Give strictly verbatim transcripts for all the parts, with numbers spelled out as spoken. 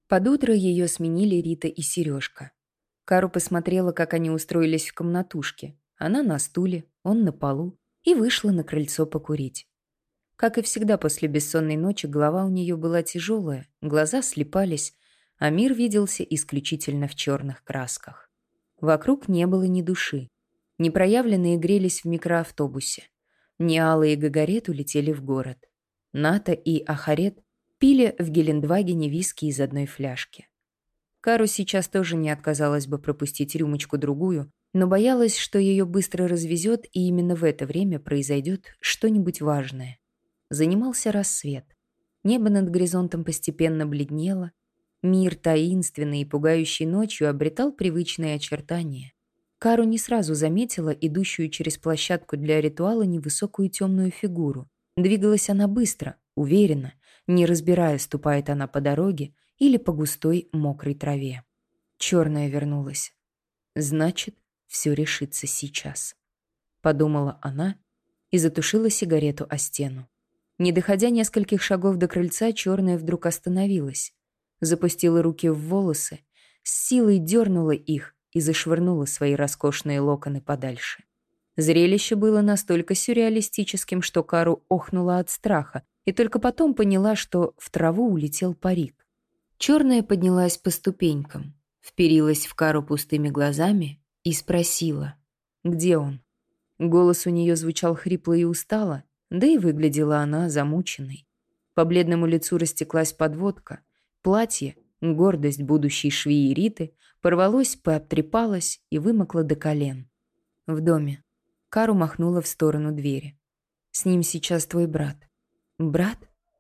Под утро ее сменили Рита и Сережка. Кару посмотрела, как они устроились в комнатушке. Она на стуле, он на полу, и вышла на крыльцо покурить. Как и всегда после бессонной ночи, голова у нее была тяжелая, глаза слипались, а мир виделся исключительно в черных красках. Вокруг не было ни души. Непроявленные грелись в микроавтобусе. Ниала и Гагарет улетели в город. Ната и Ахарет пили в Гелендвагене виски из одной фляжки. Кару сейчас тоже не отказалась бы пропустить рюмочку-другую, но боялась, что ее быстро развезет, и именно в это время произойдет что-нибудь важное. Занимался рассвет. Небо над горизонтом постепенно бледнело. Мир, таинственный и пугающий ночью, обретал привычные очертания. Кару не сразу заметила идущую через площадку для ритуала невысокую темную фигуру. Двигалась она быстро, уверенно, не разбирая, ступает она по дороге или по густой мокрой траве. Черная вернулась. Значит, все решится сейчас. Подумала она и затушила сигарету о стену. Не доходя нескольких шагов до крыльца, черная вдруг остановилась. Запустила руки в волосы, с силой дернула их и зашвырнула свои роскошные локоны подальше. Зрелище было настолько сюрреалистическим, что Кару охнула от страха, и только потом поняла, что в траву улетел парик. Черная поднялась по ступенькам, вперилась в Кару пустыми глазами и спросила, где он. Голос у нее звучал хрипло и устало, да и выглядела она замученной. По бледному лицу растеклась подводка. Платье, гордость будущей швеи Риты, порвалось, пообтрепалось и вымокло до колен. В доме. Кару махнула в сторону двери. «С ним сейчас твой брат». «Брат?»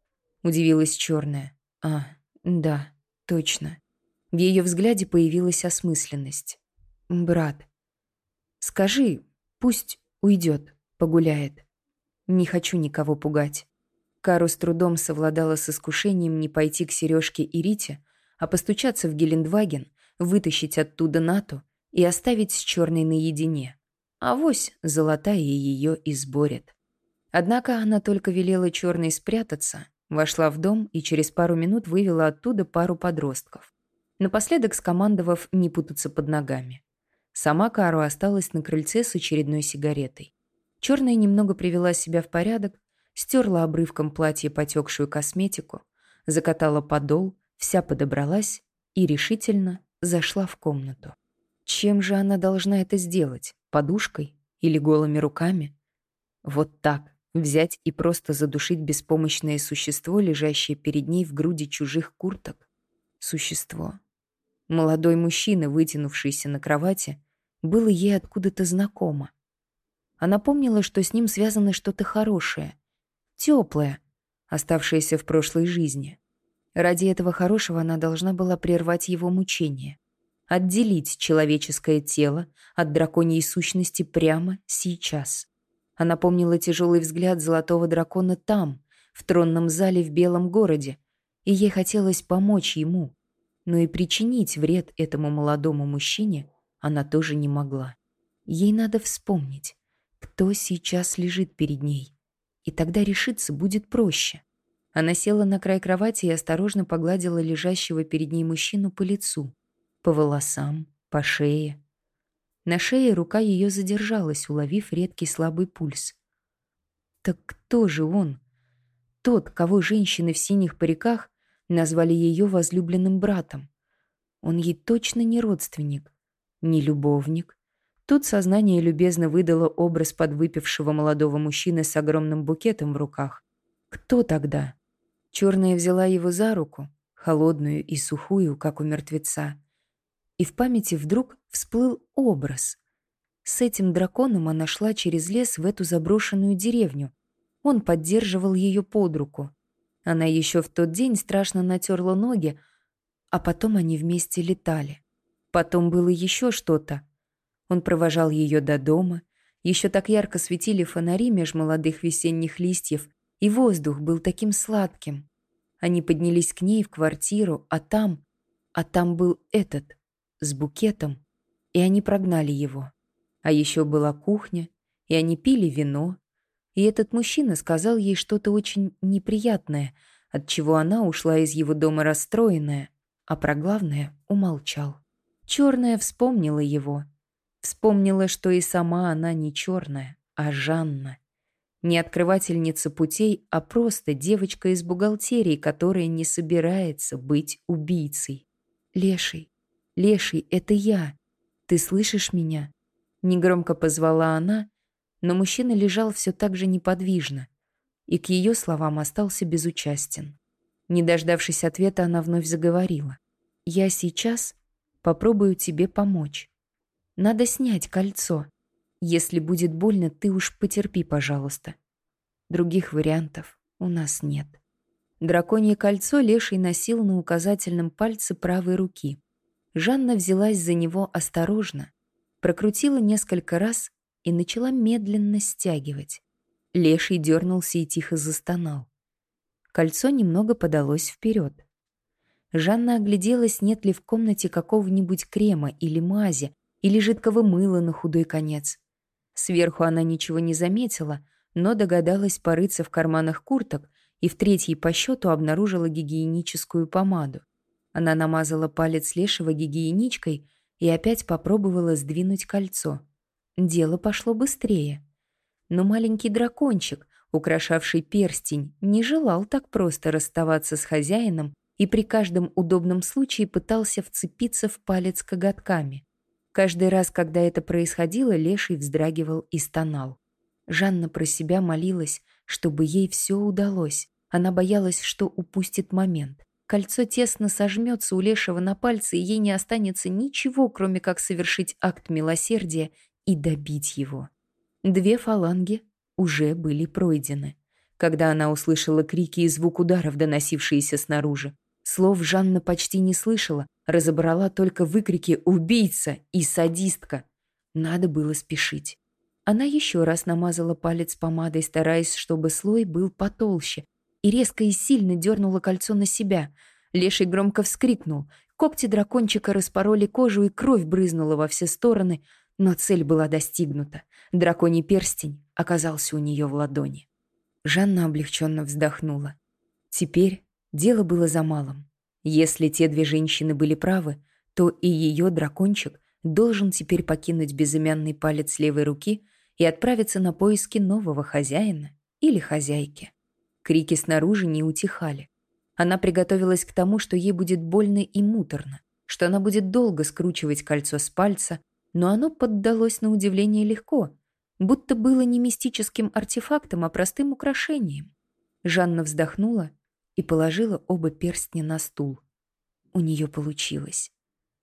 — удивилась черная. «А, да, точно». В ее взгляде появилась осмысленность. «Брат. Скажи, пусть уйдет, погуляет. Не хочу никого пугать». Кару с трудом совладала с искушением не пойти к Сережке и Рите, а постучаться в Гелендваген, вытащить оттуда Нату и оставить с черной наедине. Авось золотая ее изборет. Однако она только велела черной спрятаться, вошла в дом и через пару минут вывела оттуда пару подростков, напоследок скомандовав не путаться под ногами. Сама Кару осталась на крыльце с очередной сигаретой. Черная немного привела себя в порядок, стерла обрывком платья потекшую косметику, закатала подол, вся подобралась и решительно зашла в комнату. Чем же она должна это сделать? Подушкой или голыми руками? Вот так, взять и просто задушить беспомощное существо, лежащее перед ней в груди чужих курток? Существо. Молодой мужчина, вытянувшийся на кровати, было ей откуда-то знакомо. Она помнила, что с ним связано что-то хорошее, теплое, оставшееся в прошлой жизни. Ради этого хорошего она должна была прервать его мучения, отделить человеческое тело от драконьей сущности прямо сейчас. Она помнила тяжелый взгляд золотого дракона там, в тронном зале в Белом городе, и ей хотелось помочь ему, но и причинить вред этому молодому мужчине она тоже не могла. Ей надо вспомнить, кто сейчас лежит перед ней, и тогда решиться будет проще. Она села на край кровати и осторожно погладила лежащего перед ней мужчину по лицу, по волосам, по шее. На шее рука ее задержалась, уловив редкий слабый пульс. Так кто же он? Тот, кого женщины в синих париках назвали ее возлюбленным братом. Он ей точно не родственник, не любовник. Тут сознание любезно выдало образ подвыпившего молодого мужчины с огромным букетом в руках. Кто тогда? Черная взяла его за руку, холодную и сухую, как у мертвеца, и в памяти вдруг всплыл образ. С этим драконом она шла через лес в эту заброшенную деревню. Он поддерживал ее под руку. Она еще в тот день страшно натерла ноги, а потом они вместе летали. Потом было еще что-то. Он провожал ее до дома. Еще так ярко светили фонари меж молодых весенних листьев, и воздух был таким сладким. Они поднялись к ней в квартиру, а там... А там был этот... с букетом, и они прогнали его. А еще была кухня, и они пили вино, и этот мужчина сказал ей что-то очень неприятное, от чего она ушла из его дома расстроенная, а про главное умолчал. Черная вспомнила его. Вспомнила, что и сама она не черная, а Жанна. Не открывательница путей, а просто девочка из бухгалтерии, которая не собирается быть убийцей. «Леший, Леший, это я. Ты слышишь меня?» Негромко позвала она, но мужчина лежал все так же неподвижно и к ее словам остался безучастен. Не дождавшись ответа, она вновь заговорила. «Я сейчас попробую тебе помочь. Надо снять кольцо. Если будет больно, ты уж потерпи, пожалуйста. Других вариантов у нас нет». Драконье кольцо Леший носил на указательном пальце правой руки. Жанна взялась за него осторожно, прокрутила несколько раз и начала медленно стягивать. Леший дернулся и тихо застонал. Кольцо немного подалось вперед. Жанна огляделась, нет ли в комнате какого-нибудь крема или мази, или жидкого мыла на худой конец. Сверху она ничего не заметила, но догадалась порыться в карманах курток и в третьей по счету обнаружила гигиеническую помаду. Она намазала палец Лешего гигиеничкой и опять попробовала сдвинуть кольцо. Дело пошло быстрее. Но маленький дракончик, украшавший перстень, не желал так просто расставаться с хозяином и при каждом удобном случае пытался вцепиться в палец коготками. Каждый раз, когда это происходило, Леший вздрагивал и стонал. Жанна про себя молилась, чтобы ей все удалось. Она боялась, что упустит момент. Кольцо тесно сожмется у Лешего на пальце, и ей не останется ничего, кроме как совершить акт милосердия и добить его. Две фаланги уже были пройдены, когда она услышала крики и звук ударов, доносившиеся снаружи. Слов Жанна почти не слышала, разобрала только выкрики «убийца» и «садистка». Надо было спешить. Она еще раз намазала палец помадой, стараясь, чтобы слой был потолще, и резко и сильно дернула кольцо на себя. Леший громко вскрикнул. Когти дракончика распороли кожу, и кровь брызнула во все стороны, но цель была достигнута. Драконий перстень оказался у нее в ладони. Жанна облегченно вздохнула. Теперь дело было за малым. Если те две женщины были правы, то и ее дракончик должен теперь покинуть безымянный палец левой руки и отправиться на поиски нового хозяина или хозяйки. Крики снаружи не утихали. Она приготовилась к тому, что ей будет больно и муторно, что она будет долго скручивать кольцо с пальца, но оно поддалось на удивление легко, будто было не мистическим артефактом, а простым украшением. Жанна вздохнула и положила оба перстня на стул. У нее получилось.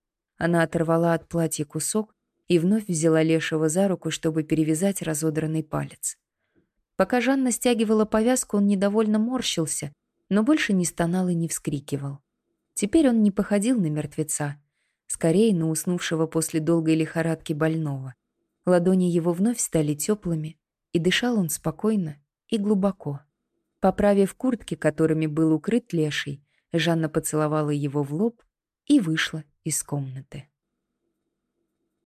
Она оторвала от платья кусок и вновь взяла Лешего за руку, чтобы перевязать разодранный палец. Пока Жанна стягивала повязку, он недовольно морщился, но больше не стонал и не вскрикивал. Теперь он не походил на мертвеца, скорее на уснувшего после долгой лихорадки больного. Ладони его вновь стали теплыми, и дышал он спокойно и глубоко. Поправив куртки, которыми был укрыт Леший, Жанна поцеловала его в лоб и вышла из комнаты.